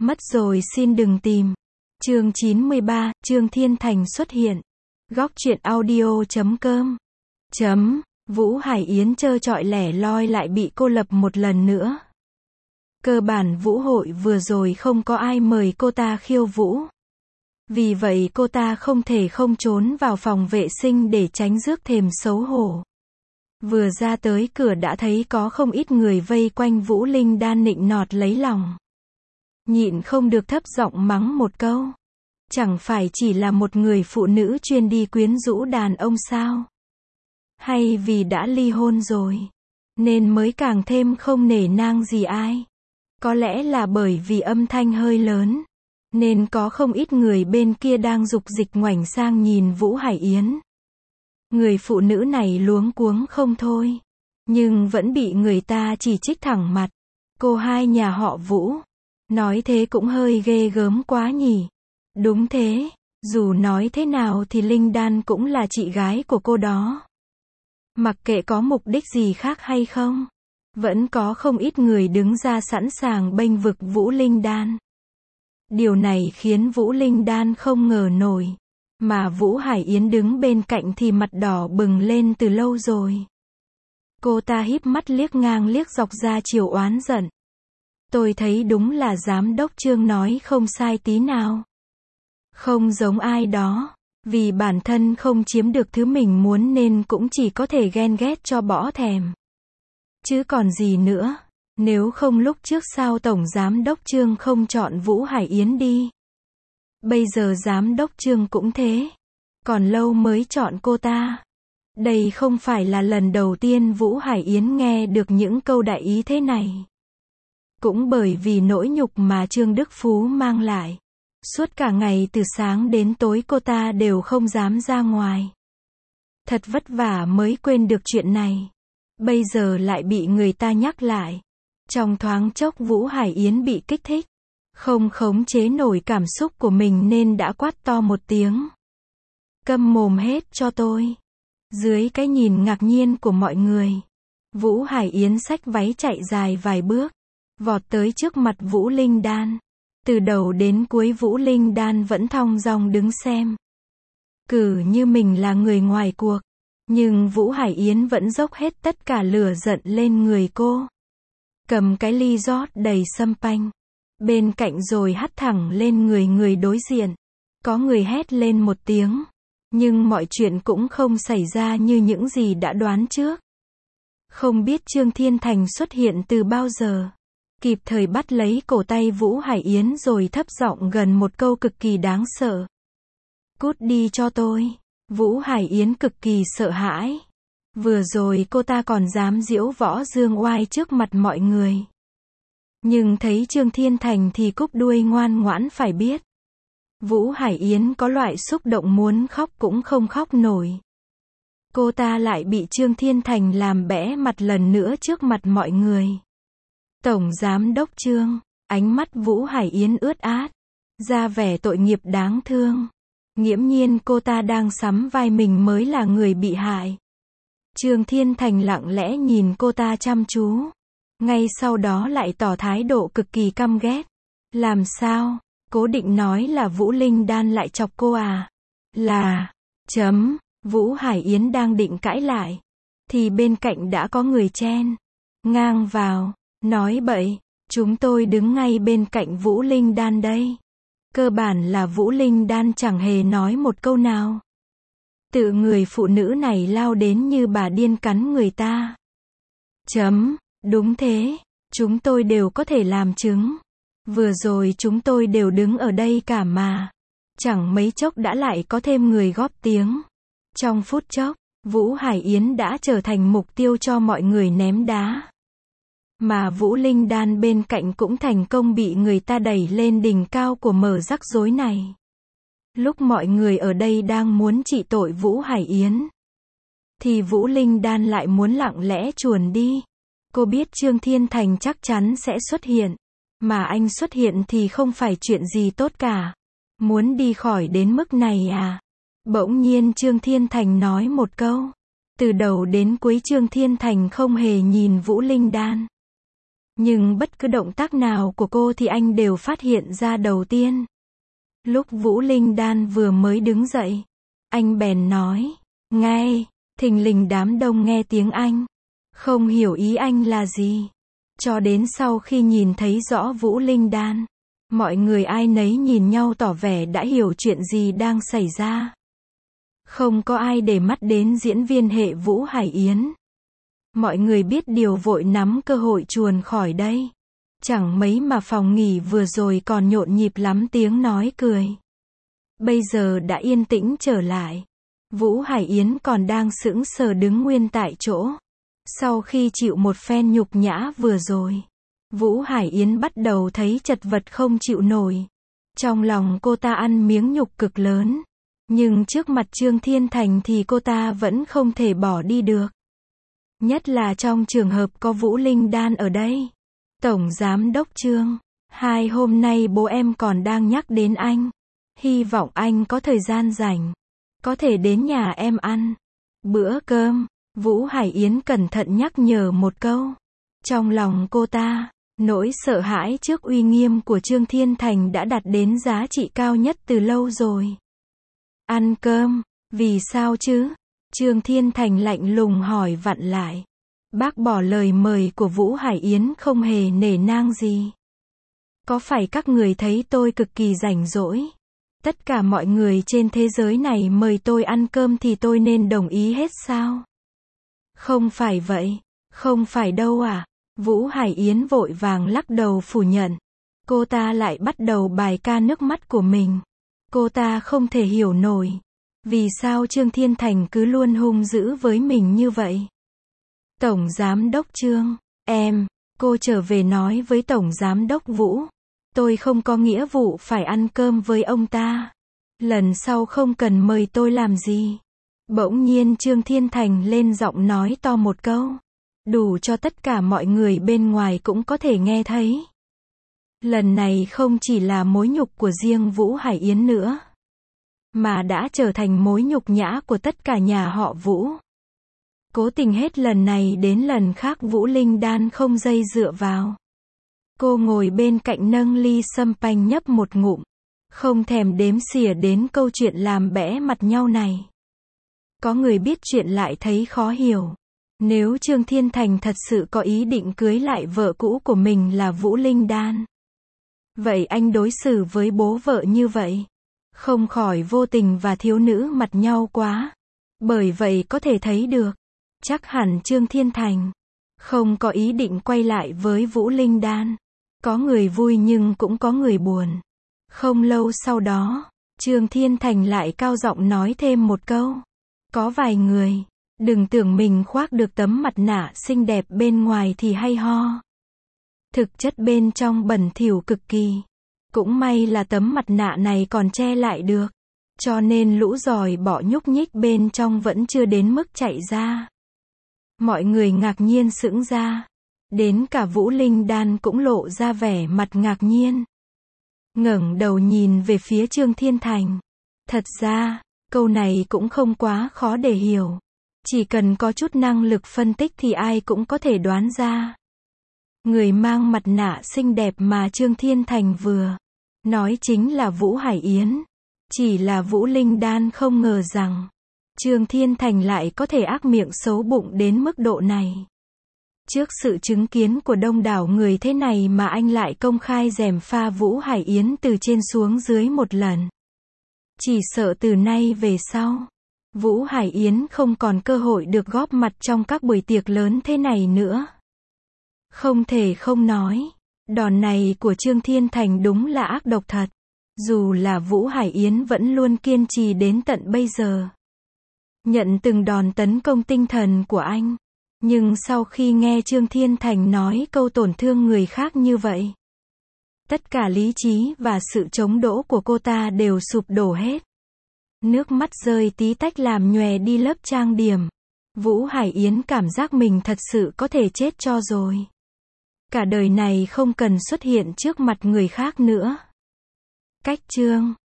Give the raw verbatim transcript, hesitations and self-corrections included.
Mất rồi xin đừng tìm. Chương chín mươi ba, Trương Thiên Thành xuất hiện. Góc truyện audio chấm com. Chấm, Vũ Hải Yến trơ trọi lẻ loi lại bị cô lập một lần nữa. Cơ bản vũ hội vừa rồi không có ai mời cô ta khiêu vũ. Vì vậy cô ta không thể không trốn vào phòng vệ sinh để tránh rước thềm xấu hổ. Vừa ra tới cửa đã thấy có không ít người vây quanh Vũ Linh Đan nịnh nọt lấy lòng. Nhịn không được thấp giọng mắng một câu. Chẳng phải chỉ là một người phụ nữ chuyên đi quyến rũ đàn ông sao? Hay vì đã ly hôn rồi, nên mới càng thêm không nể nang gì ai? Có lẽ là bởi vì âm thanh hơi lớn, nên có không ít người bên kia đang dục dịch ngoảnh sang nhìn Vũ Hải Yến. Người phụ nữ này luống cuống không thôi, nhưng vẫn bị người ta chỉ trích thẳng mặt. Cô hai nhà họ Vũ, nói thế cũng hơi ghê gớm quá nhỉ. Đúng thế, dù nói thế nào thì Linh Đan cũng là chị gái của cô đó. Mặc kệ có mục đích gì khác hay không, vẫn có không ít người đứng ra sẵn sàng bênh vực Vũ Linh Đan. Điều này khiến Vũ Linh Đan không ngờ nổi, mà Vũ Hải Yến đứng bên cạnh thì mặt đỏ bừng lên từ lâu rồi. Cô ta híp mắt liếc ngang liếc dọc ra chiều oán giận. Tôi thấy đúng là giám đốc Trương nói không sai tí nào. Không giống ai đó, vì bản thân không chiếm được thứ mình muốn nên cũng chỉ có thể ghen ghét cho bỏ thèm. Chứ còn gì nữa, nếu không lúc trước sao Tổng Giám đốc Trương không chọn Vũ Hải Yến đi. Bây giờ Giám đốc Trương cũng thế, còn lâu mới chọn cô ta. Đây không phải là lần đầu tiên Vũ Hải Yến nghe được những câu đại ý thế này. Cũng bởi vì nỗi nhục mà Trương Đức Phú mang lại. Suốt cả ngày từ sáng đến tối cô ta đều không dám ra ngoài. Thật vất vả mới quên được chuyện này. Bây giờ lại bị người ta nhắc lại. Trong thoáng chốc Vũ Hải Yến bị kích thích. Không khống chế nổi cảm xúc của mình nên đã quát to một tiếng. Câm mồm hết cho tôi. Dưới cái nhìn ngạc nhiên của mọi người, Vũ Hải Yến xách váy chạy dài vài bước, vọt tới trước mặt Vũ Linh Đan. Từ đầu đến cuối Vũ Linh Đan vẫn thong dong đứng xem. Cử như mình là người ngoài cuộc, nhưng Vũ Hải Yến vẫn dốc hết tất cả lửa giận lên người cô. Cầm cái ly rót đầy sâm panh bên cạnh rồi hắt thẳng lên người người đối diện. Có người hét lên một tiếng, nhưng mọi chuyện cũng không xảy ra như những gì đã đoán trước. Không biết Trương Thiên Thành xuất hiện từ bao giờ, kịp thời bắt lấy cổ tay Vũ Hải Yến rồi thấp giọng gần một câu cực kỳ đáng sợ. Cút đi cho tôi. Vũ Hải Yến cực kỳ sợ hãi. Vừa rồi cô ta còn dám diễu võ dương oai trước mặt mọi người. Nhưng thấy Trương Thiên Thành thì cúp đuôi ngoan ngoãn phải biết. Vũ Hải Yến có loại xúc động muốn khóc cũng không khóc nổi. Cô ta lại bị Trương Thiên Thành làm bẽ mặt lần nữa trước mặt mọi người. Tổng Giám đốc Trương, ánh mắt Vũ Hải Yến ướt át, ra vẻ tội nghiệp đáng thương. Nghiễm nhiên cô ta đang sắm vai mình mới là người bị hại. Trương Thiên Thành lặng lẽ nhìn cô ta chăm chú. Ngay sau đó lại tỏ thái độ cực kỳ căm ghét. Làm sao? Cố định nói là Vũ Linh Đan lại chọc cô à? Là... Chấm. Vũ Hải Yến đang định cãi lại, thì bên cạnh đã có người chen ngang vào. Nói bậy, chúng tôi đứng ngay bên cạnh Vũ Linh Đan đây. Cơ bản là Vũ Linh Đan chẳng hề nói một câu nào. Tự người phụ nữ này lao đến như bà điên cắn người ta. Chấm, đúng thế, chúng tôi đều có thể làm chứng. Vừa rồi chúng tôi đều đứng ở đây cả mà. Chẳng mấy chốc đã lại có thêm người góp tiếng. Trong phút chốc, Vũ Hải Yến đã trở thành mục tiêu cho mọi người ném đá. Mà Vũ Linh Đan bên cạnh cũng thành công bị người ta đẩy lên đỉnh cao của mở rắc rối này. Lúc mọi người ở đây đang muốn trị tội Vũ Hải Yến, thì Vũ Linh Đan lại muốn lặng lẽ chuồn đi. Cô biết Trương Thiên Thành chắc chắn sẽ xuất hiện, mà anh xuất hiện thì không phải chuyện gì tốt cả. Muốn đi khỏi đến mức này à? Bỗng nhiên Trương Thiên Thành nói một câu. Từ đầu đến cuối Trương Thiên Thành không hề nhìn Vũ Linh Đan. Nhưng bất cứ động tác nào của cô thì anh đều phát hiện ra đầu tiên. Lúc Vũ Linh Đan vừa mới đứng dậy, anh bèn nói, ngay, thình lình đám đông nghe tiếng anh, không hiểu ý anh là gì. Cho đến sau khi nhìn thấy rõ Vũ Linh Đan, mọi người ai nấy nhìn nhau tỏ vẻ đã hiểu chuyện gì đang xảy ra. Không có ai để mắt đến diễn viên hệ Vũ Hải Yến. Mọi người biết điều vội nắm cơ hội chuồn khỏi đây. Chẳng mấy mà phòng nghỉ vừa rồi còn nhộn nhịp lắm tiếng nói cười. Bây giờ đã yên tĩnh trở lại. Vũ Hải Yến còn đang sững sờ đứng nguyên tại chỗ. Sau khi chịu một phen nhục nhã vừa rồi, Vũ Hải Yến bắt đầu thấy chật vật không chịu nổi. Trong lòng cô ta ăn miếng nhục cực lớn. Nhưng trước mặt Trương Thiên Thành thì cô ta vẫn không thể bỏ đi được. Nhất là trong trường hợp có Vũ Linh Đan ở đây. Tổng Giám Đốc Trương, hai hôm nay bố em còn đang nhắc đến anh. Hy vọng anh có thời gian rảnh, có thể đến nhà em ăn bữa cơm. Vũ Hải Yến cẩn thận nhắc nhở một câu. Trong lòng cô ta, nỗi sợ hãi trước uy nghiêm của Trương Thiên Thành đã đạt đến giá trị cao nhất từ lâu rồi. Ăn cơm, vì sao chứ? Trương Thiên Thành lạnh lùng hỏi vặn lại. Bác bỏ lời mời của Vũ Hải Yến không hề nể nang gì. Có phải các người thấy tôi cực kỳ rảnh rỗi? Tất cả mọi người trên thế giới này mời tôi ăn cơm thì tôi nên đồng ý hết sao? Không phải vậy, không phải đâu à? Vũ Hải Yến vội vàng lắc đầu phủ nhận. Cô ta lại bắt đầu bài ca nước mắt của mình. Cô ta không thể hiểu nổi. Vì sao Trương Thiên Thành cứ luôn hung dữ với mình như vậy? Tổng Giám Đốc Trương, em, cô trở về nói với Tổng Giám Đốc Vũ. Tôi không có nghĩa vụ phải ăn cơm với ông ta. Lần sau không cần mời tôi làm gì. Bỗng nhiên Trương Thiên Thành lên giọng nói to một câu. Đủ cho tất cả mọi người bên ngoài cũng có thể nghe thấy. Lần này không chỉ là mối nhục của riêng Vũ Hải Yến nữa, mà đã trở thành mối nhục nhã của tất cả nhà họ Vũ. Cố tình hết lần này đến lần khác Vũ Linh Đan không dây dựa vào. Cô ngồi bên cạnh nâng ly sâm panh nhấp một ngụm, không thèm đếm xỉa đến câu chuyện làm bẽ mặt nhau này. Có người biết chuyện lại thấy khó hiểu. Nếu Trương Thiên Thành thật sự có ý định cưới lại vợ cũ của mình là Vũ Linh Đan, vậy anh đối xử với bố vợ như vậy, không khỏi vô tình và thiếu nữ mặt nhau quá. Bởi vậy có thể thấy được, chắc hẳn Trương Thiên Thành không có ý định quay lại với Vũ Linh Đan. Có người vui nhưng cũng có người buồn. Không lâu sau đó, Trương Thiên Thành lại cao giọng nói thêm một câu. Có vài người, đừng tưởng mình khoác được tấm mặt nạ xinh đẹp bên ngoài thì hay ho. Thực chất bên trong bẩn thỉu cực kỳ. Cũng may là tấm mặt nạ này còn che lại được. Cho nên lũ giòi bọ nhúc nhích bên trong vẫn chưa đến mức chạy ra. Mọi người ngạc nhiên sững ra. Đến cả Vũ Linh Đan cũng lộ ra vẻ mặt ngạc nhiên. Ngẩng đầu nhìn về phía Trương Thiên Thành. Thật ra, câu này cũng không quá khó để hiểu. Chỉ cần có chút năng lực phân tích thì ai cũng có thể đoán ra. Người mang mặt nạ xinh đẹp mà Trương Thiên Thành vừa nói chính là Vũ Hải Yến. Chỉ là Vũ Linh Đan không ngờ rằng Trương Thiên Thành lại có thể ác miệng xấu bụng đến mức độ này. Trước sự chứng kiến của đông đảo người thế này mà anh lại công khai gièm pha Vũ Hải Yến từ trên xuống dưới một lần. Chỉ sợ từ nay về sau, Vũ Hải Yến không còn cơ hội được góp mặt trong các buổi tiệc lớn thế này nữa. Không thể không nói, đòn này của Trương Thiên Thành đúng là ác độc thật. Dù là Vũ Hải Yến vẫn luôn kiên trì đến tận bây giờ, nhận từng đòn tấn công tinh thần của anh. Nhưng sau khi nghe Trương Thiên Thành nói câu tổn thương người khác như vậy, tất cả lý trí và sự chống đỡ của cô ta đều sụp đổ hết. Nước mắt rơi tí tách làm nhòe đi lớp trang điểm. Vũ Hải Yến cảm giác mình thật sự có thể chết cho rồi. Cả đời này không cần xuất hiện trước mặt người khác nữa. Cách chương